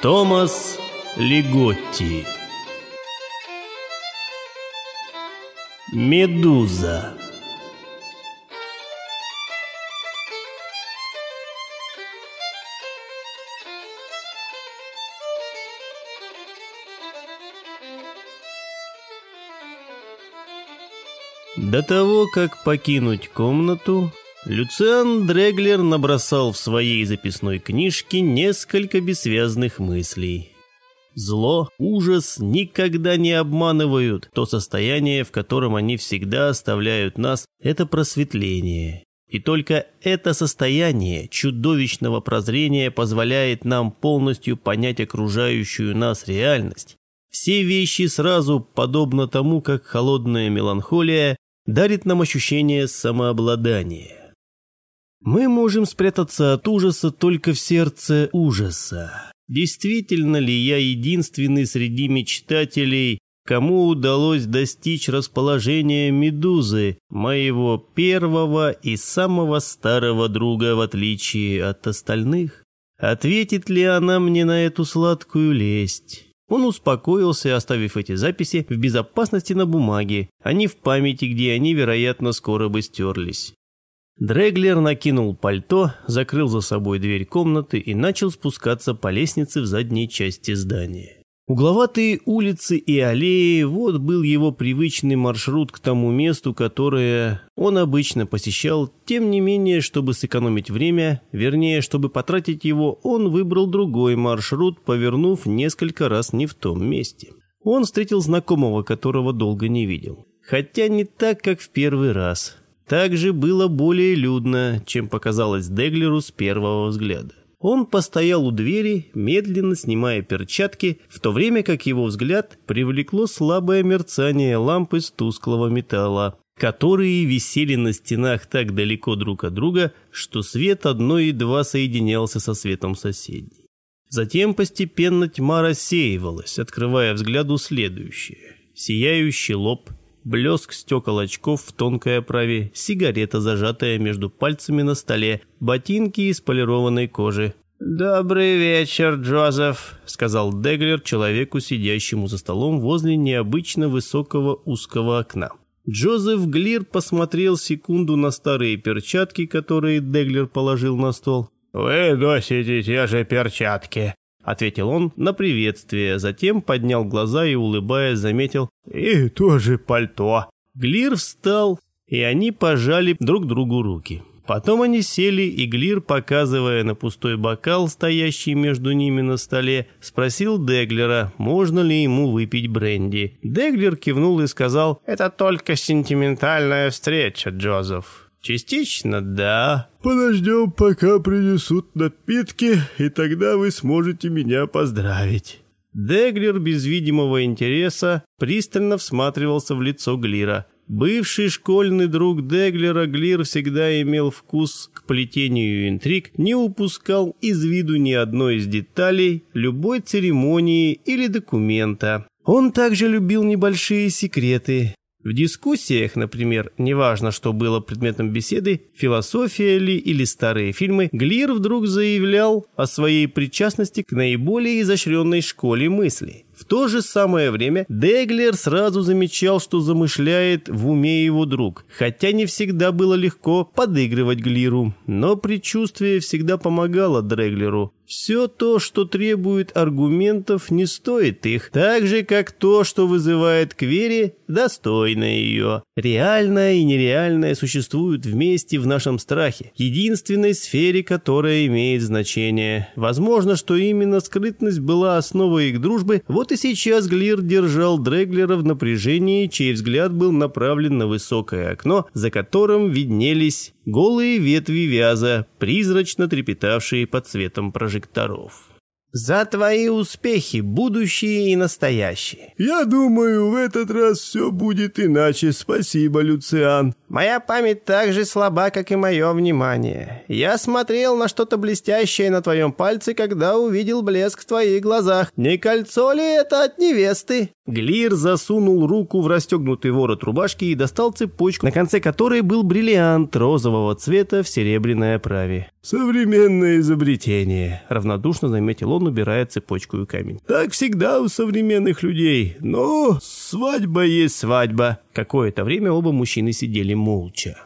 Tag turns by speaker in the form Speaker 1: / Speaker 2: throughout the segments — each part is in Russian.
Speaker 1: Томас Лиготти. Медуза. До того, как покинуть комнату, Люциан Дреглер набросал в своей записной книжке несколько бессвязных мыслей. Зло, ужас никогда не обманывают. То состояние, в котором они всегда оставляют нас, это просветление. И только это состояние чудовищного прозрения позволяет нам полностью понять окружающую нас реальность. Все вещи сразу, подобно тому, как холодная меланхолия дарит нам ощущение самообладания. Мы можем спрятаться от ужаса только в сердце ужаса. Действительно ли я единственный среди мечтателей, кому удалось достичь расположения Медузы, моего первого и самого старого друга, в отличие от остальных? Ответит ли она мне на эту сладкую лесть? Он успокоился, оставив эти записи в безопасности на бумаге, а не в памяти, где они, вероятно, скоро бы стерлись. Дреглер накинул пальто, закрыл за собой дверь комнаты и начал спускаться по лестнице в задней части здания. Угловатые улицы и аллеи – вот был его привычный маршрут к тому месту, которое он обычно посещал. Тем не менее, чтобы сэкономить время, вернее, чтобы потратить его, он выбрал другой маршрут, повернув несколько раз не в том месте. Он встретил знакомого, которого долго не видел. Хотя не так, как в первый раз. Также было более людно, чем показалось Дреглеру с первого взгляда. Он постоял у двери, медленно снимая перчатки, в то время как его взгляд привлекло слабое мерцание ламп из тусклого металла, которые висели на стенах так далеко друг от друга, что свет одной едва соединялся со светом соседней. Затем постепенно тьма рассеивалась, открывая взгляду следующее: сияющий лоб, блеск стекол очков в тонкой оправе, сигарета, зажатая между пальцами на столе, ботинки из полированной кожи. «Добрый вечер, Джозеф», — сказал Дреглер человеку, сидящему за столом возле необычно высокого узкого окна. Джозеф Глир посмотрел секунду на старые перчатки, которые Дреглер положил на стол. «Вы носите те же перчатки», — ответил он на приветствие, затем поднял глаза и, улыбаясь, заметил: «И тоже пальто». Глир встал, и они пожали друг другу руки. Потом они сели, и Глир, показывая на пустой бокал, стоящий между ними на столе, спросил Дреглера, можно ли ему выпить бренди. Дреглер кивнул и сказал: «Это только сентиментальная встреча, Джозеф». «Частично, да. Подождем, пока принесут напитки, и тогда вы сможете меня поздравить». Дреглер без видимого интереса пристально всматривался в лицо Глира. Бывший школьный друг Дреглера, Глир всегда имел вкус к плетению интриг, не упускал из виду ни одной из деталей любой церемонии или документа. Он также любил небольшие секреты. В дискуссиях, например, неважно, что было предметом беседы, философия ли или старые фильмы, Глир вдруг заявлял о своей причастности к наиболее изощренной школе мысли. В то же самое время Дреглер сразу замечал, что замышляет в уме его друг, хотя не всегда было легко подыгрывать Глиру, но предчувствие всегда помогало Дреглеру. Все то, что требует аргументов, не стоит их, так же, как то, что вызывает к вере, достойно ее. Реальное и нереальное существуют вместе в нашем страхе, единственной сфере, которая имеет значение. Возможно, что именно скрытность была основой их дружбы. Вот и сейчас Глир держал Дреглера в напряжении, чей взгляд был направлен на высокое окно, за которым виднелись голые ветви вяза, призрачно трепетавшие под светом прожекторов. «За твои успехи, будущие и настоящие». «Я думаю, в этот раз все будет иначе. Спасибо, Люциан». Моя память так же слаба, как и мое внимание. Я смотрел на что-то блестящее на твоем пальце, когда увидел блеск в твоих глазах. Не кольцо ли это от невесты?» Глир засунул руку в расстегнутый ворот рубашки и достал цепочку, на конце которой был бриллиант розового цвета в серебряной оправе. «Современное изобретение», — равнодушно заметил он, убирая цепочку и камень. «Так всегда у современных людей. Но свадьба есть свадьба». Какое-то время оба мужчины сидели молча.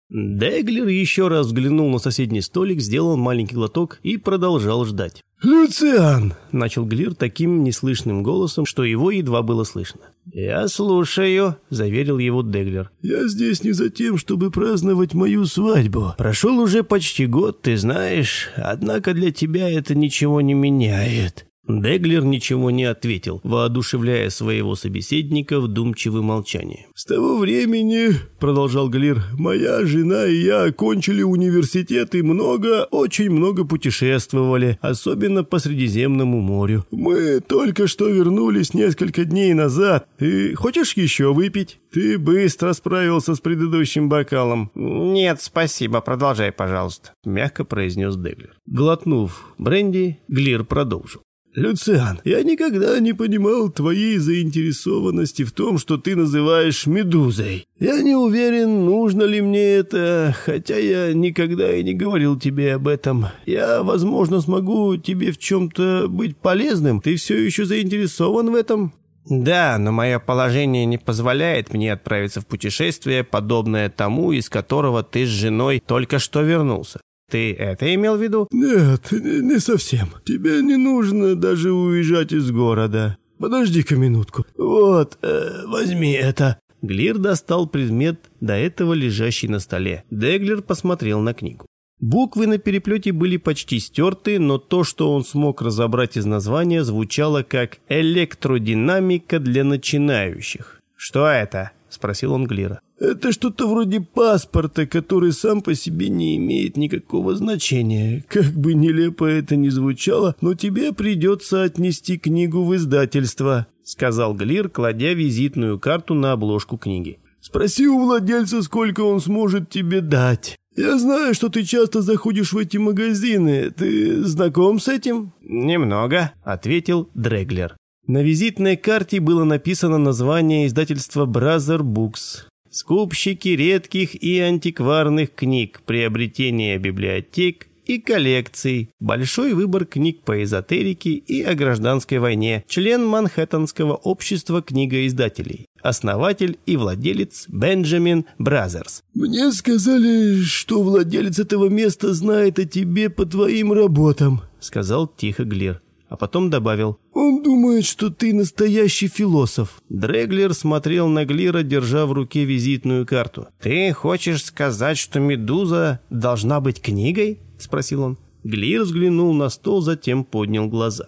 Speaker 1: Деглер еще раз взглянул на соседний столик, сделал маленький глоток и продолжал ждать. «Люциан!» – начал Глир таким неслышным голосом, что его едва было слышно. «Я слушаю», – заверил его Деглер. «Я здесь не за тем, чтобы праздновать мою свадьбу. Прошел уже почти год, ты знаешь, однако для тебя это ничего не меняет». Деглер ничего не ответил, воодушевляя своего собеседника вдумчивым молчанием. «С того времени, — продолжал Глир, — моя жена и я окончили университет и очень много путешествовали, особенно по Средиземному морю. Мы только что вернулись несколько дней назад. Ты хочешь еще выпить? Ты быстро справился с предыдущим бокалом». «Нет, спасибо, продолжай, пожалуйста», — мягко произнес Деглер. Глотнув бренди, Глир продолжил. «Люциан, я никогда не понимал твоей заинтересованности в том, что ты называешь медузой. Я не уверен, нужно ли мне это, хотя я никогда и не говорил тебе об этом. Я, возможно, смогу тебе в чем-то быть полезным. Ты все еще заинтересован в этом?» «Да, но мое положение не позволяет мне отправиться в путешествие, подобное тому, из которого ты с женой только что вернулся. Ты это имел в виду?» «Нет, не совсем. Тебе не нужно даже уезжать из города. Подожди-ка минутку. Вот, возьми это». Глир достал предмет, до этого лежащий на столе. Деглер посмотрел на книгу. Буквы на переплете были почти стерты, но то, что он смог разобрать из названия, звучало как «Электродинамика для начинающих». «Что это?» – спросил он Глира. «Это что-то вроде паспорта, который сам по себе не имеет никакого значения. Как бы нелепо это ни звучало, но тебе придется отнести книгу в издательство», — сказал Глир, кладя визитную карту на обложку книги. «Спроси у владельца, сколько он сможет тебе дать. Я знаю, что ты часто заходишь в эти магазины. Ты знаком с этим?» «Немного», — ответил Дреглер. На визитной карте было написано название издательства Brother Books. Скупщики редких и антикварных книг, приобретение библиотек и коллекций, большой выбор книг по эзотерике и о гражданской войне, член Манхэттенского общества книгоиздателей, основатель и владелец Бенджамин Бразерс. «Мне сказали, что владелец этого места знает о тебе по твоим работам», — сказал тихо Глир. А потом добавил: «Он думает, что ты настоящий философ». Дреглер смотрел на Глира, держа в руке визитную карту. «Ты хочешь сказать, что медуза должна быть книгой?» – спросил он. Глир взглянул на стол, затем поднял глаза.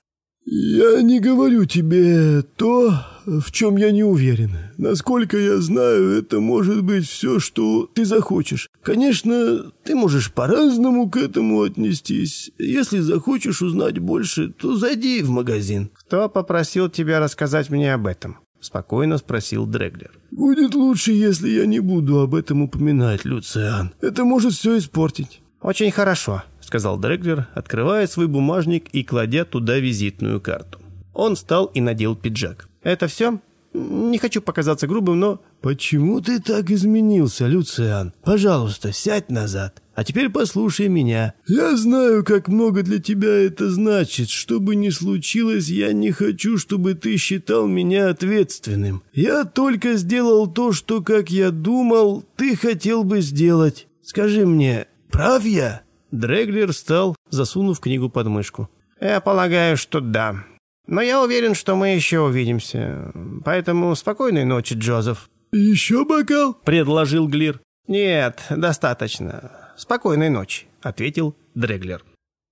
Speaker 1: «Я не говорю тебе то, в чем я не уверен. Насколько я знаю, это может быть все, что ты захочешь. Конечно, ты можешь по-разному к этому отнестись. Если захочешь узнать больше, то зайди в магазин». «Кто попросил тебя рассказать мне об этом?» – спокойно спросил Дреглер. «Будет лучше, если я не буду об этом упоминать, Люциан. Это может все испортить». «Очень хорошо», — сказал Дреглер, открывая свой бумажник и кладя туда визитную карту. Он встал и надел пиджак. «Это все? Не хочу показаться грубым, но...» «Почему ты так изменился, Люциан? Пожалуйста, сядь назад. А теперь послушай меня. Я знаю, как много для тебя это значит. Что бы ни случилось, я не хочу, чтобы ты считал меня ответственным. Я только сделал то, что, как я думал, ты хотел бы сделать. Скажи мне, прав я?» Дреглер встал, засунув книгу под мышку. «Я полагаю, что да. Но я уверен, что мы еще увидимся. Поэтому спокойной ночи, Джозеф». «Еще бокал?» – предложил Глир. «Нет, достаточно. Спокойной ночи», – ответил Дреглер.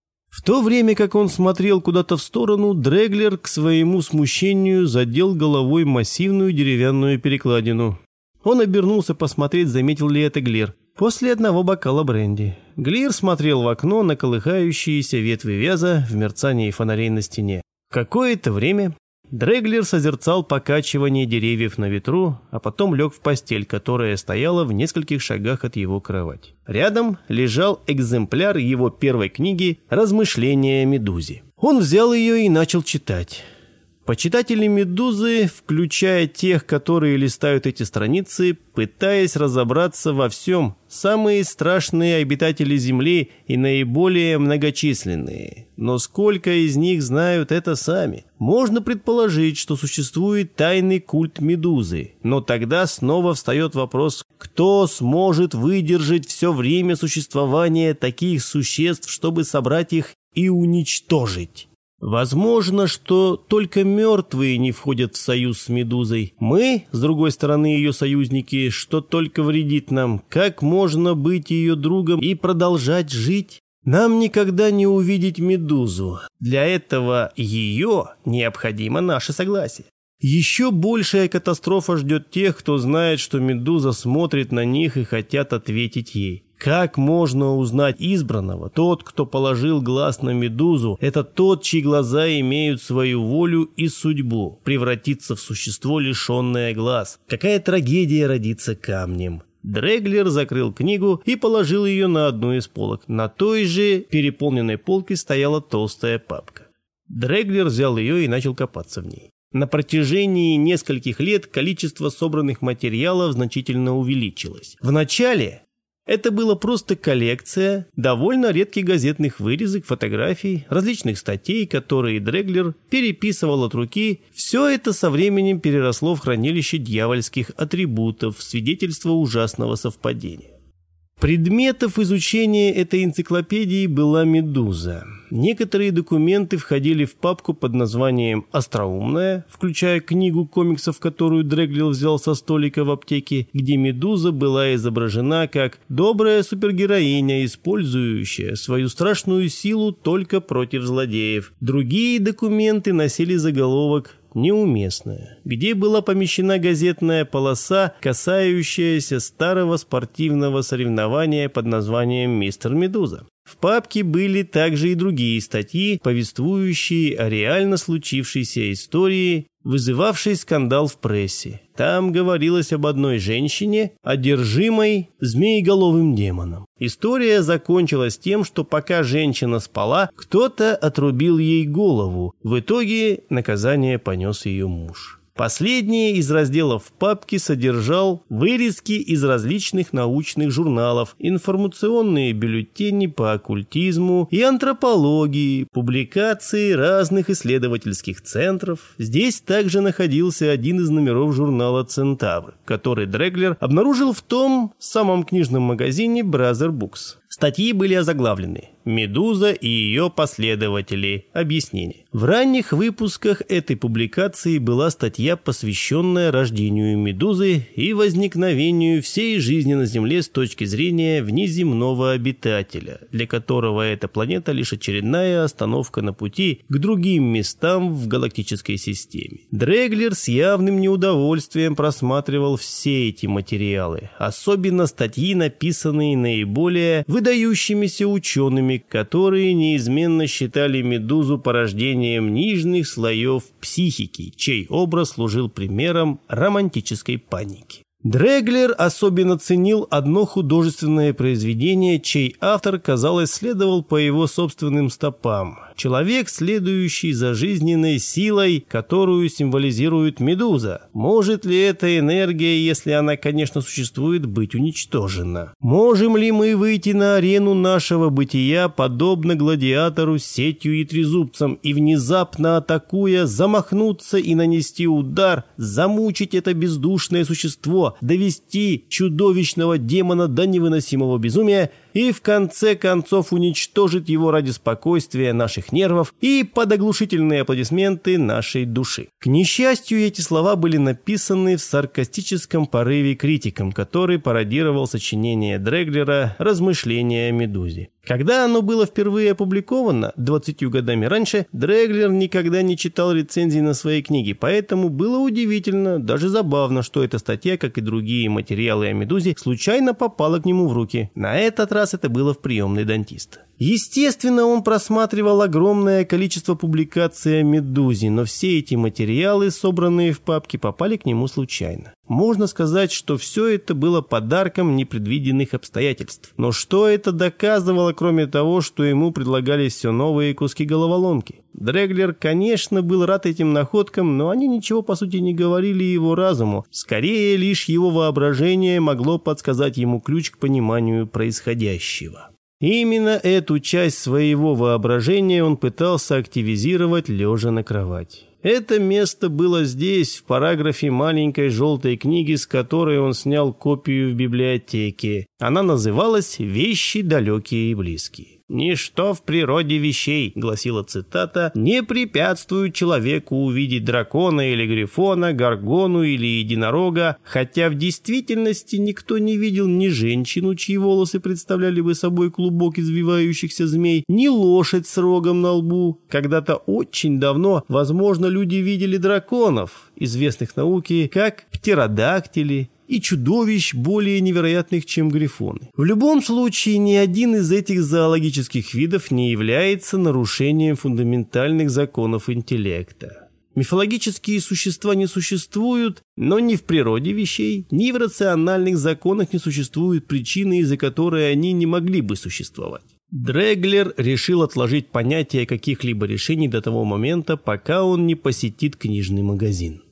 Speaker 1: В то время как он смотрел куда-то в сторону, Дреглер к своему смущению задел головой массивную деревянную перекладину. Он обернулся посмотреть, заметил ли это Глир. После одного бокала бренди. Глир смотрел в окно на колыхающиеся ветви вяза в мерцании фонарей на стене. Какое-то время Дреглер созерцал покачивание деревьев на ветру, а потом лег в постель, которая стояла в нескольких шагах от его кровати. Рядом лежал экземпляр его первой книги «Размышления о Медузе». Он взял ее и начал читать. Почитатели «Медузы», включая тех, которые листают эти страницы, пытаясь разобраться во всем, самые страшные обитатели Земли и наиболее многочисленные. Но сколько из них знают это сами? Можно предположить, что существует тайный культ Медузы, но тогда снова встает вопрос, кто сможет выдержать все время существования таких существ, чтобы собрать их и уничтожить? Возможно, что только мертвые не входят в союз с Медузой. Мы, с другой стороны, ее союзники, что только вредит нам. Как можно быть ее другом и продолжать жить? Нам никогда не увидеть Медузу. Для этого ее необходимо наше согласие. Еще большая катастрофа ждет тех, кто знает, что Медуза смотрит на них и хотят ответить ей. Как можно узнать избранного? Тот, кто положил глаз на Медузу, это тот, чьи глаза имеют свою волю и судьбу, превратиться в существо, лишенное глаз. Какая трагедия родиться камнем. Дреглер закрыл книгу и положил ее на одну из полок. На той же переполненной полке стояла толстая папка. Дреглер взял ее и начал копаться в ней. На протяжении нескольких лет количество собранных материалов значительно увеличилось. Вначале это была просто коллекция довольно редких газетных вырезок, фотографий, различных статей, которые Дреглер переписывал от руки. Все это со временем переросло в хранилище дьявольских атрибутов, свидетельство ужасного совпадения. Предметов изучения этой энциклопедии была Медуза. Некоторые документы входили в папку под названием «Остроумная», включая книгу комиксов, которую Дреглер взял со столика в аптеке, где Медуза была изображена как добрая супергероиня, использующая свою страшную силу только против злодеев. Другие документы носили заголовок «Неуместная», где была помещена газетная полоса, касающаяся старого спортивного соревнования под названием «Мистер Медуза». В папке были также и другие статьи, повествующие о реально случившейся истории, вызывавшей скандал в прессе. Там говорилось об одной женщине, одержимой змееголовым демоном. История закончилась тем, что пока женщина спала, кто-то отрубил ей голову. В итоге наказание понес ее муж. Последний из разделов папки содержал вырезки из различных научных журналов, информационные бюллетени по оккультизму и антропологии, публикации разных исследовательских центров. Здесь также находился один из номеров журнала «Центавр», который Дреглер обнаружил в том самом книжном магазине Brother Books. Статьи были озаглавлены «Медуза и ее последователи. Объяснение». В ранних выпусках этой публикации была статья, посвященная рождению Медузы и возникновению всей жизни на Земле с точки зрения внеземного обитателя, для которого эта планета лишь очередная остановка на пути к другим местам в галактической системе. Дреглер с явным неудовольствием просматривал все эти материалы, особенно статьи, написанные наиболее выдающимися учеными, которые неизменно считали Медузу порождением нижних слоев психики, чей образ служил примером романтической паники. Дреглер особенно ценил одно художественное произведение, чей автор, казалось, следовал по его собственным стопам. Человек, следующий за жизненной силой, которую символизирует Медуза. Может ли эта энергия, если она, конечно, существует, быть уничтожена? Можем ли мы выйти на арену нашего бытия, подобно гладиатору с сетью и трезубцем, и внезапно атакуя, замахнуться и нанести удар, замучить это бездушное существо, довести чудовищного демона до невыносимого безумия и в конце концов уничтожить его ради спокойствия наших нервов и под оглушительные аплодисменты нашей души. К несчастью, эти слова были написаны в саркастическом порыве критиком, который пародировал сочинение Дреглера «Размышления о Медузе». Когда оно было впервые опубликовано, 20 годами раньше, Дреглер никогда не читал рецензий на свои книги, поэтому было удивительно, даже забавно, что эта статья, как и другие материалы о «Медузе», случайно попала к нему в руки. На этот раз это было в приемной дантиста. Естественно, он просматривал огромное количество публикаций о «Медузе», но все эти материалы, собранные в папке, попали к нему случайно. Можно сказать, что все это было подарком непредвиденных обстоятельств. Но что это доказывало, кроме того, что ему предлагались все новые куски головоломки? Дреглер, конечно, был рад этим находкам, но они ничего по сути не говорили его разуму. Скорее, лишь его воображение могло подсказать ему ключ к пониманию происходящего. Именно эту часть своего воображения он пытался активизировать, лежа на кровати. Это место было здесь, в параграфе маленькой желтой книги, с которой он снял копию в библиотеке. Она называлась «Вещи далекие и близкие». «Ничто в природе вещей», — гласила цитата, «не препятствует человеку увидеть дракона или грифона, горгону или единорога, хотя в действительности никто не видел ни женщину, чьи волосы представляли бы собой клубок извивающихся змей, ни лошадь с рогом на лбу. Когда-то очень давно, возможно, люди видели драконов, известных науке как птеродактили, и чудовищ более невероятных, чем грифоны. В любом случае, ни один из этих зоологических видов не является нарушением фундаментальных законов интеллекта. Мифологические существа не существуют, но ни в природе вещей, ни в рациональных законах не существует причины, из-за которой они не могли бы существовать. Дреглер решил отложить понятие каких-либо решений до того момента, пока он не посетит книжный магазин.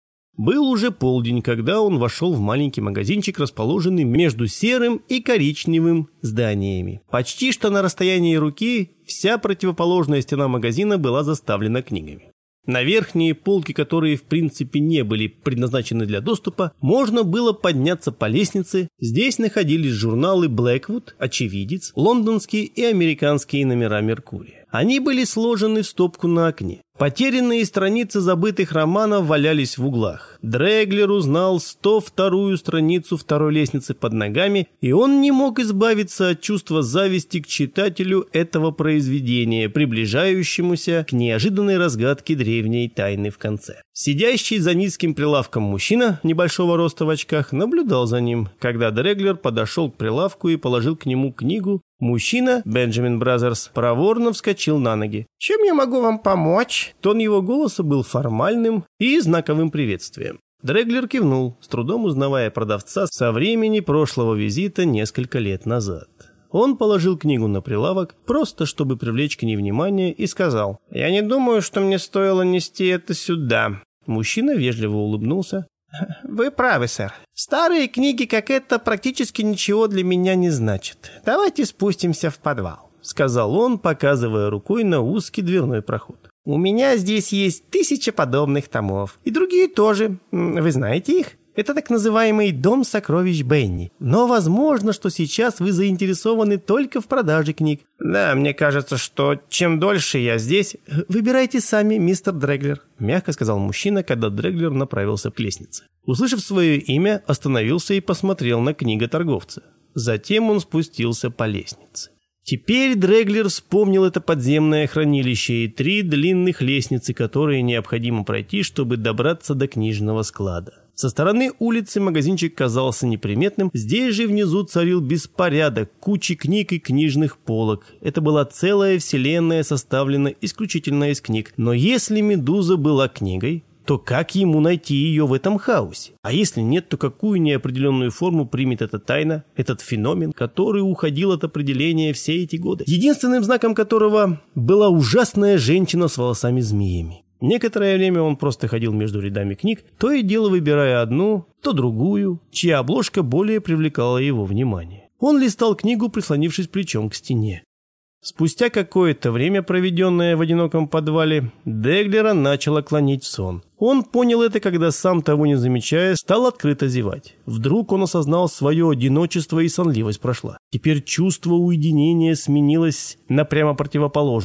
Speaker 1: Был уже полдень, когда он вошел в маленький магазинчик, расположенный между серым и коричневым зданиями. Почти что на расстоянии руки вся противоположная стена магазина была заставлена книгами. На верхние полки, которые в принципе не были предназначены для доступа, можно было подняться по лестнице. Здесь находились журналы «Блэквуд», «Очевидец», лондонские и американские номера «Меркурия». Они были сложены в стопку на окне. Потерянные страницы забытых романов валялись в углах. Дреглер узнал 102-ю страницу второй лестницы под ногами, и он не мог избавиться от чувства зависти к читателю этого произведения, приближающемуся к неожиданной разгадке древней тайны в конце. Сидящий за низким прилавком мужчина небольшого роста в очках наблюдал за ним. Когда Дреглер подошел к прилавку и положил к нему книгу, мужчина, Бенджамин Бразерс, проворно вскочил на ноги. «Чем я могу вам помочь?» Тон его голоса был формальным и знаковым приветствием. Дреглер кивнул, с трудом узнавая продавца со времени прошлого визита несколько лет назад. Он положил книгу на прилавок, просто чтобы привлечь к ней внимание, и сказал: «Я не думаю, что мне стоило нести это сюда». Мужчина вежливо улыбнулся. «Вы правы, сэр. Старые книги, как это, практически ничего для меня не значат. Давайте спустимся в подвал», — сказал он, показывая рукой на узкий дверной проход. «У меня здесь есть 1000 подобных томов. И другие тоже. Вы знаете их? Это так называемый «Дом сокровищ Бенни». Но возможно, что сейчас вы заинтересованы только в продаже книг. Да, мне кажется, что чем дольше я здесь... Выбирайте сами, мистер Дреглер», — мягко сказал мужчина, когда Дреглер направился к лестнице. Услышав свое имя, остановился и посмотрел на книготорговца. Затем он спустился по лестнице. Теперь Дреглер вспомнил это подземное хранилище и 3 длинных лестницы, которые необходимо пройти, чтобы добраться до книжного склада. Со стороны улицы магазинчик казался неприметным, здесь же внизу царил беспорядок, кучи книг и книжных полок. Это была целая вселенная, составленная исключительно из книг. Но если «Медуза» была книгой, то как ему найти ее в этом хаосе? А если нет, то какую неопределенную форму примет эта тайна, этот феномен, который уходил от определения все эти годы, единственным знаком которого была ужасная женщина с волосами-змеями? Некоторое время он просто ходил между рядами книг, то и дело выбирая одну, то другую, чья обложка более привлекала его внимание. Он листал книгу, прислонившись плечом к стене. Спустя какое-то время, проведенное в одиноком подвале, Дреглера начало клонить в сон. Он понял это, когда, сам того не замечая, стал открыто зевать. Вдруг он осознал свое одиночество, и сонливость прошла. Теперь чувство уединения сменилось на прямо противоположное.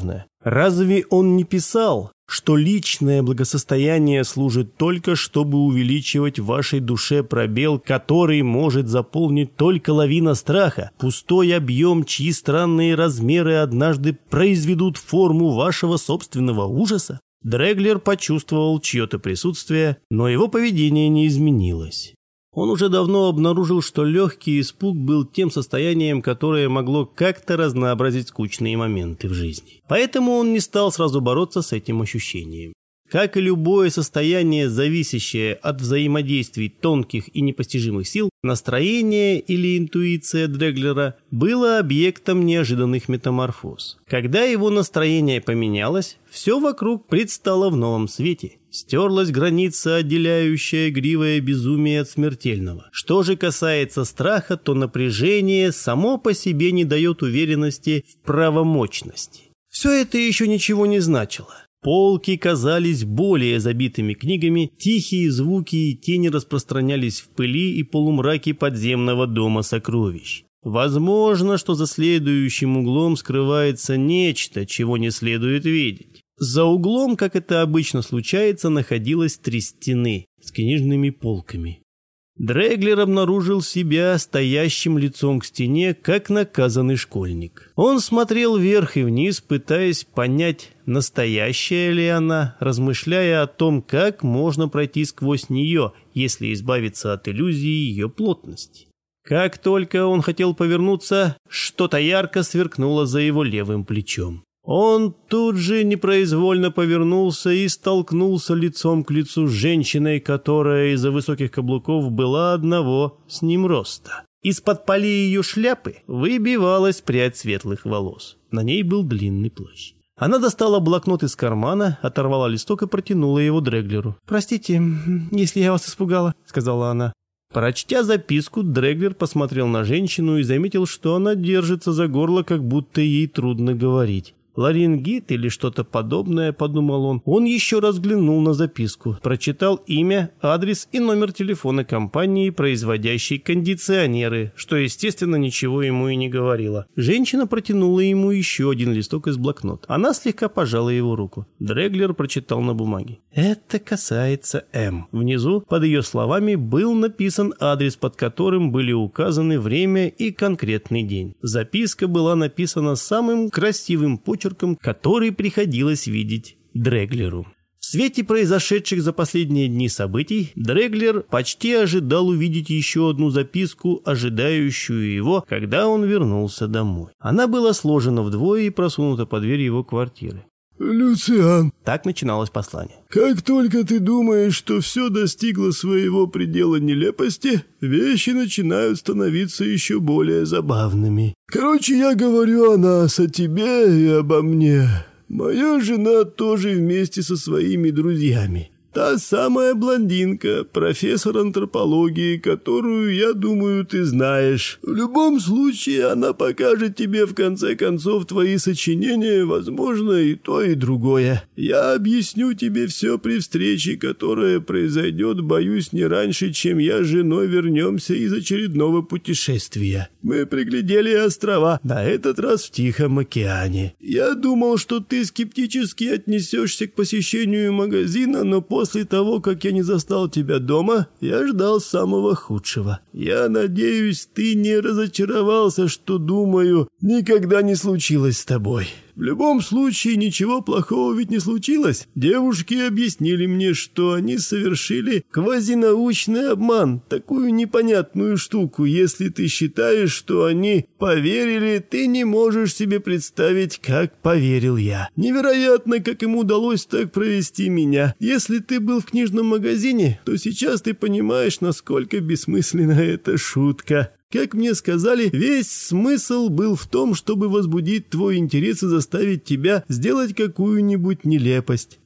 Speaker 1: Разве он не писал, что личное благосостояние служит только, чтобы увеличивать в вашей душе пробел, который может заполнить только лавина страха, пустой объем, чьи странные размеры однажды произведут форму вашего собственного ужаса? Дреглер почувствовал чье-то присутствие, но его поведение не изменилось. Он уже давно обнаружил, что легкий испуг был тем состоянием, которое могло как-то разнообразить скучные моменты в жизни. Поэтому он не стал сразу бороться с этим ощущением. Как и любое состояние, зависящее от взаимодействий тонких и непостижимых сил, настроение или интуиция Дреглера было объектом неожиданных метаморфоз. Когда его настроение поменялось, все вокруг предстало в новом свете. Стерлась граница, отделяющая игривое безумие от смертельного. Что же касается страха, то напряжение само по себе не дает уверенности в правомочности. Все это еще ничего не значило. Полки казались более забитыми книгами, тихие звуки и тени распространялись в пыли и полумраке подземного дома сокровищ. Возможно, что за следующим углом скрывается нечто, чего не следует видеть. За углом, как это обычно случается, находилось 3 стены с книжными полками. Дреглер обнаружил себя стоящим лицом к стене, как наказанный школьник. Он смотрел вверх и вниз, пытаясь понять, настоящая ли она, размышляя о том, как можно пройти сквозь нее, если избавиться от иллюзии ее плотности. Как только он хотел повернуться, что-то ярко сверкнуло за его левым плечом. Он тут же непроизвольно повернулся и столкнулся лицом к лицу с женщиной, которая из-за высоких каблуков была одного с ним роста. Из-под полей ее шляпы выбивалась прядь светлых волос. На ней был длинный плащ. Она достала блокнот из кармана, оторвала листок и протянула его Дреглеру. «Простите, если я вас испугала», — сказала она. Прочтя записку, Дреглер посмотрел на женщину и заметил, что она держится за горло, как будто ей трудно говорить. «Ларингит или что-то подобное», — подумал он. Он еще раз взглянул на записку, прочитал имя, адрес и номер телефона компании, производящей кондиционеры, что, естественно, ничего ему и не говорило. Женщина протянула ему еще один листок из блокнота. Она слегка пожала его руку. Дреглер прочитал на бумаге. «Это касается М». Внизу, под ее словами, был написан адрес, под которым были указаны время и конкретный день. Записка была написана самым красивым почерком, который приходилось видеть Дреглеру. В свете произошедших за последние дни событий, Дреглер почти ожидал увидеть еще одну записку, ожидающую его, когда он вернулся домой. Она была сложена вдвое и просунута под дверь его квартиры.
Speaker 2: «Люциан»,
Speaker 1: — так начиналось послание.
Speaker 2: «как только ты думаешь, что все достигло своего предела нелепости, вещи начинают становиться еще более забавными. Короче, я говорю о нас, о тебе и обо мне. Моя жена тоже вместе со своими друзьями. Та самая блондинка, профессор антропологии, которую, я думаю, ты знаешь. В любом случае, она покажет тебе в конце концов твои сочинения, возможно, и то, и другое. Я объясню тебе все при встрече, которая произойдет, боюсь, не раньше, чем я с женой вернемся из очередного путешествия. Мы приглядели острова, на этот раз в Тихом океане. Я думал, что ты скептически отнесешься к посещению магазина, но после того, как я не застал тебя дома, я ждал самого худшего. Я надеюсь, ты не разочаровался, что, думаю, никогда не случилось с тобой. В любом случае, ничего плохого ведь не случилось. Девушки объяснили мне, что они совершили квазинаучный обман, такую непонятную штуку. Если ты считаешь, что они поверили, ты не можешь себе представить, как поверил я. Невероятно, как им удалось так провести меня. Если ты был в книжном магазине, то сейчас ты понимаешь, насколько бессмысленна эта шутка. Как мне сказали, весь смысл был в том, чтобы возбудить твой интерес и заставить тебя сделать какую-нибудь нелепость.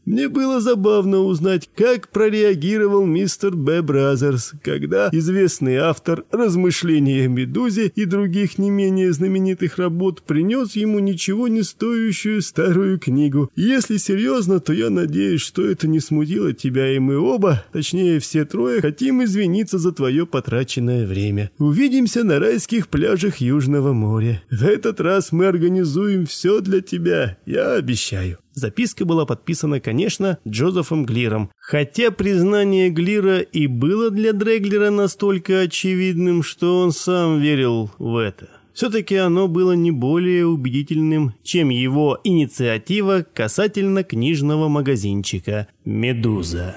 Speaker 2: Мне было забавно узнать, как прореагировал мистер Б. Бразерс, когда известный автор «Размышления о Медузе» и других не менее знаменитых работ принес ему ничего не стоящую старую книгу. Если серьезно, то я надеюсь, что это не смутило тебя, и мы оба, точнее все трое, хотим извиниться за твое потраченное время. Увидимся на райских пляжах Южного моря. В этот раз мы организуем все для тебя, я обещаю».
Speaker 1: Записка была подписана, конечно, Джозефом Глиром, хотя признание Глира и было для Дреглера настолько очевидным, что он сам верил в это. Все-таки оно было не более убедительным, чем его инициатива касательно книжного магазинчика «Медуза».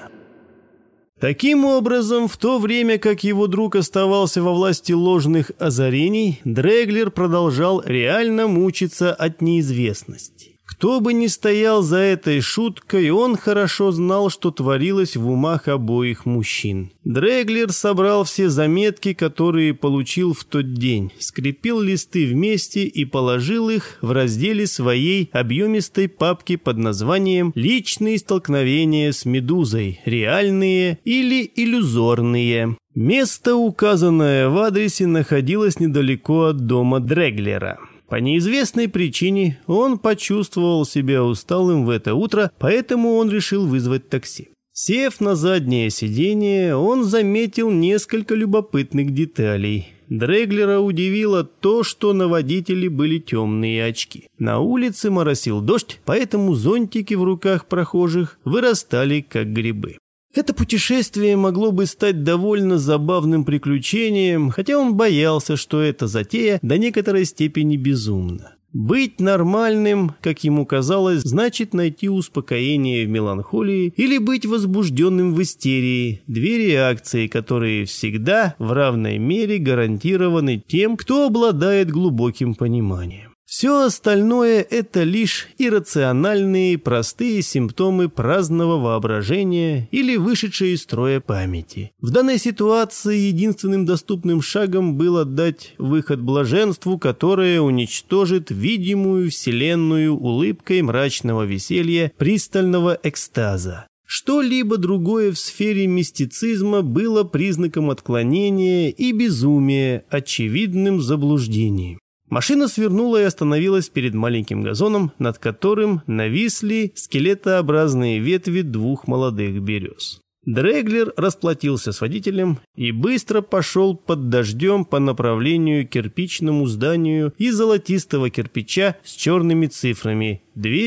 Speaker 1: Таким образом, в то время как его друг оставался во власти ложных озарений, Дреглер продолжал реально мучиться от неизвестности. Кто бы ни стоял за этой шуткой, он хорошо знал, что творилось в умах обоих мужчин. Дреглер собрал все заметки, которые получил в тот день, скрепил листы вместе и положил их в разделе своей объемистой папки под названием «Личные столкновения с Медузой. Реальные или иллюзорные». Место, указанное в адресе, находилось недалеко от дома Дреглера. По неизвестной причине он почувствовал себя усталым в это утро, поэтому он решил вызвать такси. Сев на заднее сиденье, он заметил несколько любопытных деталей. Дреглера удивило то, что на водителе были темные очки. На улице моросил дождь, поэтому зонтики в руках прохожих вырастали как грибы. Это путешествие могло бы стать довольно забавным приключением, хотя он боялся, что эта затея до некоторой степени безумна. Быть нормальным, как ему казалось, значит найти успокоение в меланхолии или быть возбужденным в истерии, две реакции, которые всегда в равной мере гарантированы тем, кто обладает глубоким пониманием. Все остальное – это лишь иррациональные, простые симптомы праздного воображения или вышедшие из строя памяти. В данной ситуации единственным доступным шагом было дать выход блаженству, которое уничтожит видимую вселенную улыбкой мрачного веселья, пристального экстаза. Что-либо другое в сфере мистицизма было признаком отклонения и безумия, очевидным заблуждением. Машина свернула и остановилась перед маленьким газоном, над которым нависли скелетообразные ветви двух молодых берез. Дреглер расплатился с водителем и быстро пошел под дождем по направлению к кирпичному зданию из золотистого кирпича с черными цифрами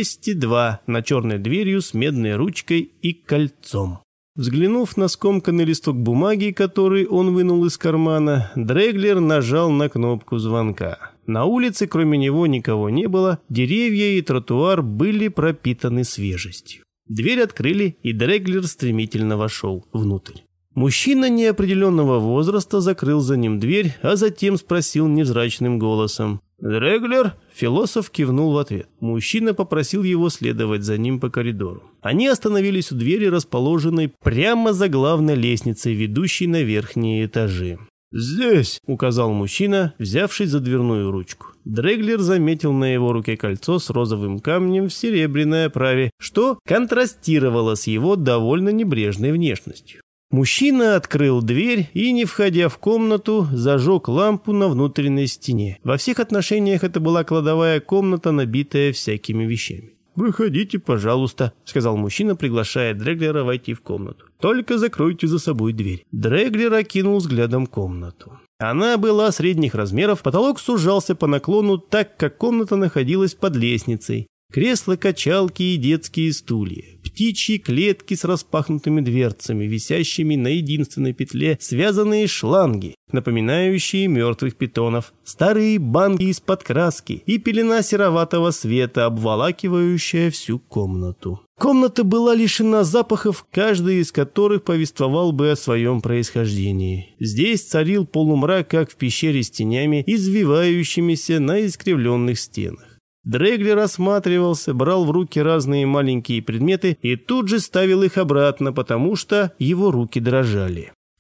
Speaker 1: 202 на черной дверью с медной ручкой и кольцом. Взглянув на скомканный листок бумаги, который он вынул из кармана, Дреглер нажал на кнопку звонка. На улице кроме него никого не было, деревья и тротуар были пропитаны свежестью. Дверь открыли, и Дреглер стремительно вошел внутрь. Мужчина неопределенного возраста закрыл за ним дверь, а затем спросил невзрачным голосом: «Дреглер?» Философ кивнул в ответ. Мужчина попросил его следовать за ним по коридору. Они остановились у двери, расположенной прямо за главной лестницей, ведущей на верхние этажи. «Здесь», — указал мужчина, взявшись за дверную ручку. Дреглер заметил на его руке кольцо с розовым камнем в серебряной оправе, что контрастировало с его довольно небрежной внешностью. Мужчина открыл дверь и, не входя в комнату, зажег лампу на внутренней стене. Во всех отношениях это была кладовая комната, набитая всякими вещами. «Выходите, пожалуйста», — сказал мужчина, приглашая Дреглера войти в комнату. «Только закройте за собой дверь». Дреглер окинул взглядом комнату. Она была средних размеров, потолок сужался по наклону, так как комната находилась под лестницей. Кресла, качалки и детские стулья. Птичьи клетки с распахнутыми дверцами, висящими на единственной петле, связанные шланги, напоминающие мертвых питонов, старые банки из-под краски и пелена сероватого света, обволакивающая всю комнату. Комната была лишена запахов, каждый из которых повествовал бы о своем происхождении. Здесь царил полумрак, как в пещере с тенями, извивающимися на искривленных стенах. Дреглер осматривался, брал в руки разные маленькие предметы и тут же ставил их обратно, потому что его руки дрожали.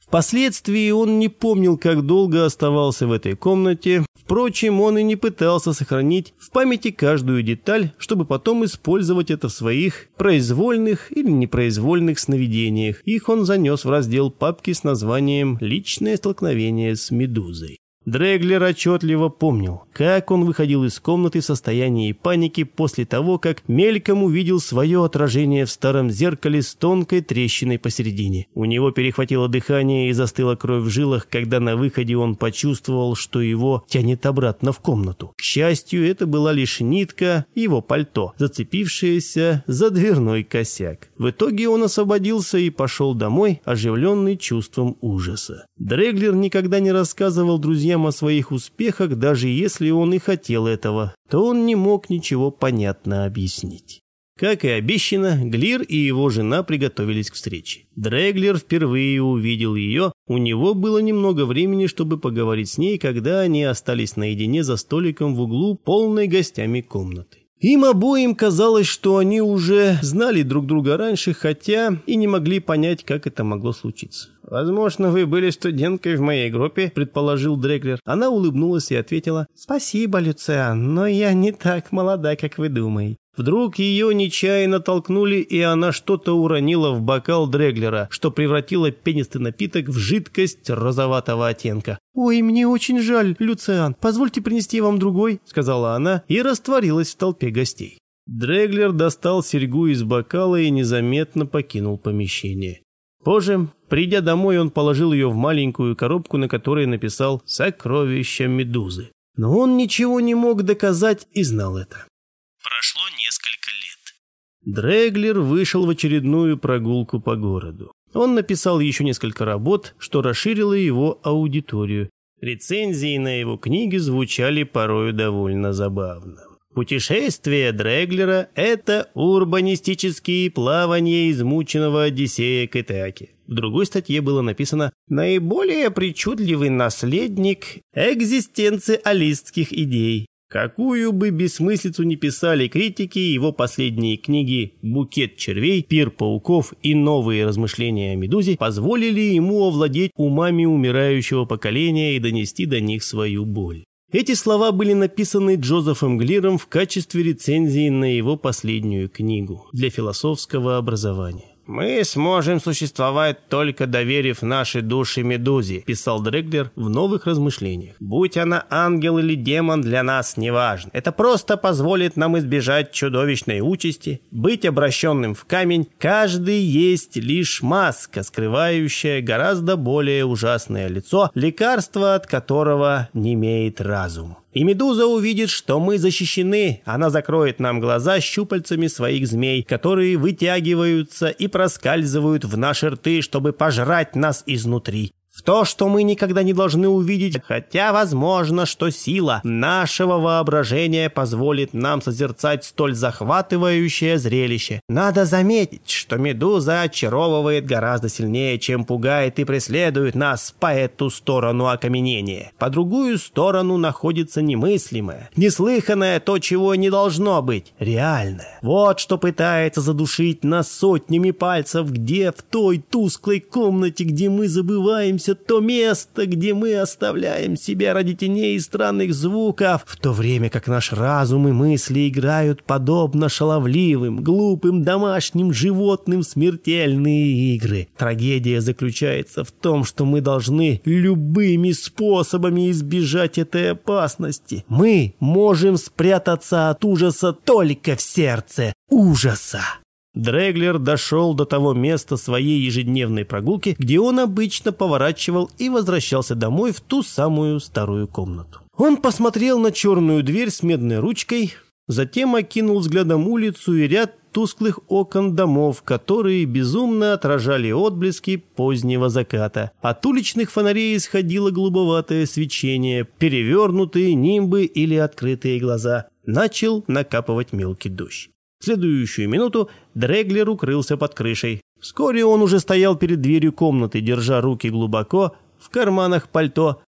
Speaker 1: Впоследствии он не помнил, как долго оставался в этой комнате. Впрочем, он и не пытался сохранить в памяти каждую деталь, чтобы потом использовать это в своих произвольных или непроизвольных сновидениях. Их он занес в раздел папки с названием «Личное столкновение с Медузой». Дреглер отчетливо помнил, как он выходил из комнаты в состоянии паники после того, как мельком увидел свое отражение в старом зеркале с тонкой трещиной посередине. У него перехватило дыхание и застыла кровь в жилах, когда на выходе он почувствовал, что его тянет обратно в комнату. К счастью, это была лишь нитка его пальто, зацепившаяся за дверной косяк. В итоге он освободился и пошел домой, оживленный чувством ужаса. Дреглер никогда не рассказывал друзьям о своих успехах, даже если он и хотел этого, то он не мог ничего понятно объяснить. Как и обещано, Глир и его жена приготовились к встрече. Дреглер впервые увидел ее, у него было немного времени, чтобы поговорить с ней, когда они остались наедине за столиком в углу, полной гостями комнаты. Им обоим казалось, что они уже знали друг друга раньше, хотя и не могли понять, как это могло случиться. «Возможно, вы были студенткой в моей группе», — предположил Дреглер. Она улыбнулась и ответила: «Спасибо, Люциан, но я не так молода, как вы думаете». Вдруг ее нечаянно толкнули, и она что-то уронила в бокал Дреглера, что превратило пенистый напиток в жидкость розоватого оттенка. «Ой, мне очень жаль, Люциан, позвольте принести вам другой», — сказала она и растворилась в толпе гостей. Дреглер достал серьгу из бокала и незаметно покинул помещение. Позже, придя домой, он положил ее в маленькую коробку, на которой написал «Сокровища Медузы». Но он ничего не мог доказать и знал это. Прошло несколько лет. Дреглер вышел в очередную прогулку по городу. Он написал еще несколько работ, что расширило его аудиторию. Рецензии на его книги звучали порою довольно забавно. Путешествие Дреглера – это урбанистические плавания измученного Одиссея к Итаке. В другой статье было написано «Наиболее причудливый наследник экзистенциалистских идей». Какую бы бессмыслицу ни писали критики, его последние книги «Букет червей», «Пир пауков» и «Новые размышления о Медузе» позволили ему овладеть умами умирающего поколения и донести до них свою боль. Эти слова были написаны Джозефом Глиром в качестве рецензии на его последнюю книгу для философского образования. «Мы сможем существовать, только доверив наши души Медузе», писал Дреглер в «Новых размышлениях». «Будь она ангел или демон, для нас не важно. Это просто позволит нам избежать чудовищной участи, быть обращенным в камень. Каждый есть лишь маска, скрывающая гораздо более ужасное лицо, лекарство от которого не имеет разум. И Медуза увидит, что мы защищены, она закроет нам глаза щупальцами своих змей, которые вытягиваются и проскальзывают в наши рты, чтобы пожрать нас изнутри. В то, что мы никогда не должны увидеть, хотя возможно, что сила нашего воображения позволит нам созерцать столь захватывающее зрелище. Надо заметить, что Медуза очаровывает гораздо сильнее, чем пугает и преследует нас по эту сторону окаменения. По другую сторону находится немыслимое, неслыханное, то, чего не должно быть, реальное. Вот что пытается задушить нас сотнями пальцев, где в той тусклой комнате, где мы забываемся, то место, где мы оставляем себя ради теней и странных звуков, в то время как наш разум и мысли играют подобно шаловливым, глупым домашним животным в смертельные игры. Трагедия заключается в том, что мы должны любыми способами избежать этой опасности. Мы можем спрятаться от ужаса только в сердце ужаса. Дреглер дошел до того места своей ежедневной прогулки, где он обычно поворачивал и возвращался домой в ту самую старую комнату. Он посмотрел на черную дверь с медной ручкой, затем окинул взглядом улицу и ряд тусклых окон домов, которые безумно отражали отблески позднего заката. От уличных фонарей исходило голубоватое свечение, перевернутые нимбы или открытые глаза. Начал накапывать мелкий дождь. В следующую минуту Дреглер укрылся под крышей. Вскоре он уже стоял перед дверью комнаты, держа руки глубоко в карманах пальто.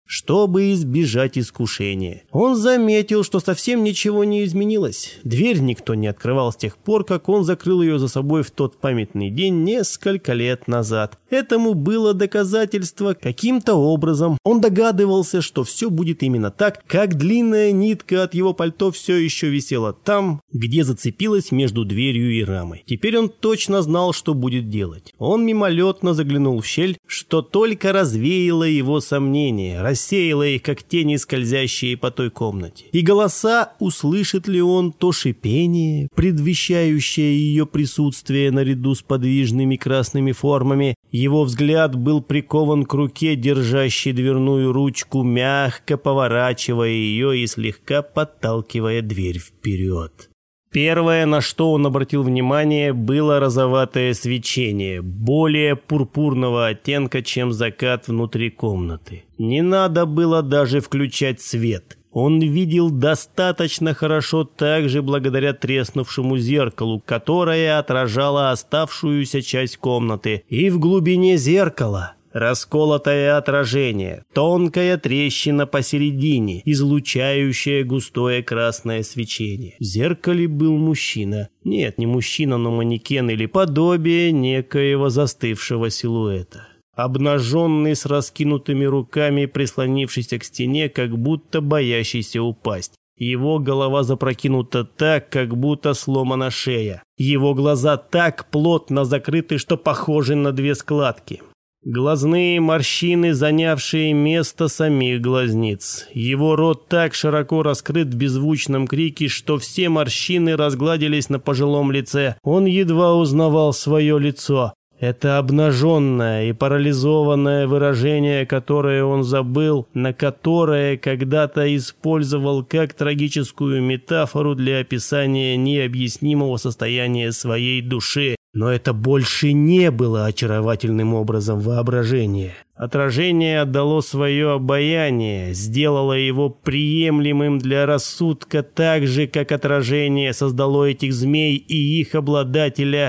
Speaker 1: чтобы избежать искушения. Он заметил, что совсем ничего не изменилось. Дверь никто не открывал с тех пор, как он закрыл ее за собой в тот памятный день несколько лет назад. Этому было доказательство каким-то образом. Он догадывался, что все будет именно так, как длинная нитка от его пальто все еще висела там, где зацепилась между дверью и рамой. Теперь он точно знал, что будет делать. Он мимолетно заглянул в щель, что только развеяло его сомнения, рассеяло их, как тени, скользящие по той комнате. И голоса, услышит ли он то шипение, предвещающее ее присутствие наряду с подвижными красными формами. Его взгляд был прикован к руке, держащей дверную ручку, мягко поворачивая ее и слегка подталкивая дверь вперед. Первое, на что он обратил внимание, было розоватое свечение, более пурпурного оттенка, чем закат внутри комнаты. Не надо было даже включать свет. Он видел достаточно хорошо также благодаря треснувшему зеркалу, которое отражало оставшуюся часть комнаты, и в глубине зеркала расколотое отражение, тонкая трещина посередине, излучающая густое красное свечение. В зеркале был мужчина. Нет, не мужчина, но манекен или подобие некоего застывшего силуэта. Обнаженный, с раскинутыми руками, прислонившийся к стене, как будто боящийся упасть. Его голова запрокинута так, как будто сломана шея. Его глаза так плотно закрыты, что похожи на две складки. Глазные морщины, занявшие место самих глазниц. Его рот так широко раскрыт в беззвучном крике, что все морщины разгладились на пожилом лице. Он едва узнавал свое лицо. Это обнаженное и парализованное выражение, которое он забыл, на которое когда-то использовал как трагическую метафору для описания необъяснимого состояния своей души. Но это больше не было очаровательным образом воображения. Отражение отдало свое обаяние, сделало его приемлемым для рассудка так же, как отражение создало этих змей и их обладателя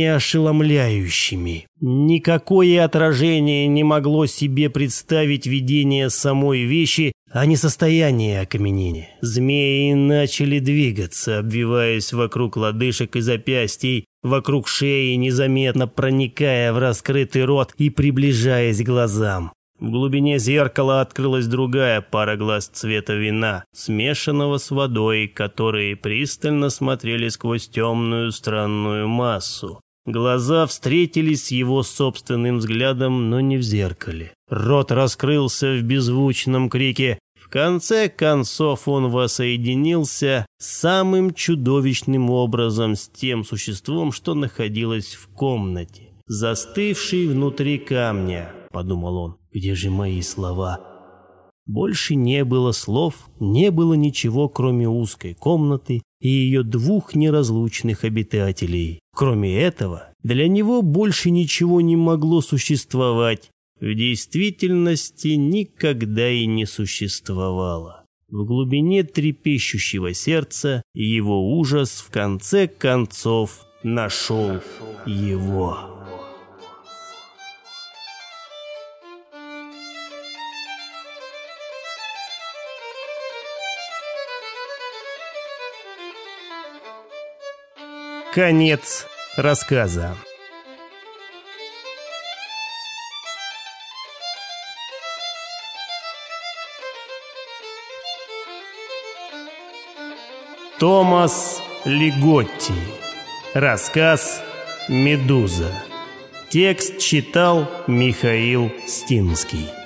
Speaker 1: неошеломляющими. Никакое отражение не могло себе представить видение самой вещи, а не состояние окаменения. Змеи начали двигаться, обвиваясь вокруг лодыжек и запястий, вокруг шеи, незаметно проникая в раскрытый рот и приближаясь к глазам. В глубине зеркала открылась другая пара глаз цвета вина, смешанного с водой, которые пристально смотрели сквозь темную странную массу. Глаза встретились с его собственным взглядом, но не в зеркале. Рот раскрылся в беззвучном крике. В конце концов он воссоединился самым чудовищным образом с тем существом, что находилось в комнате. «Застывший внутри камня», — подумал он, — «где же мои слова?» Больше не было слов, не было ничего, кроме узкой комнаты и ее двух неразлучных обитателей. Кроме этого, для него больше ничего не могло существовать. В действительности никогда и не существовало. В глубине трепещущего сердца его ужас в конце концов нашел его. Конец рассказа. Томас Лиготти. Рассказ «Медуза». Текст читал Михаил Стинский.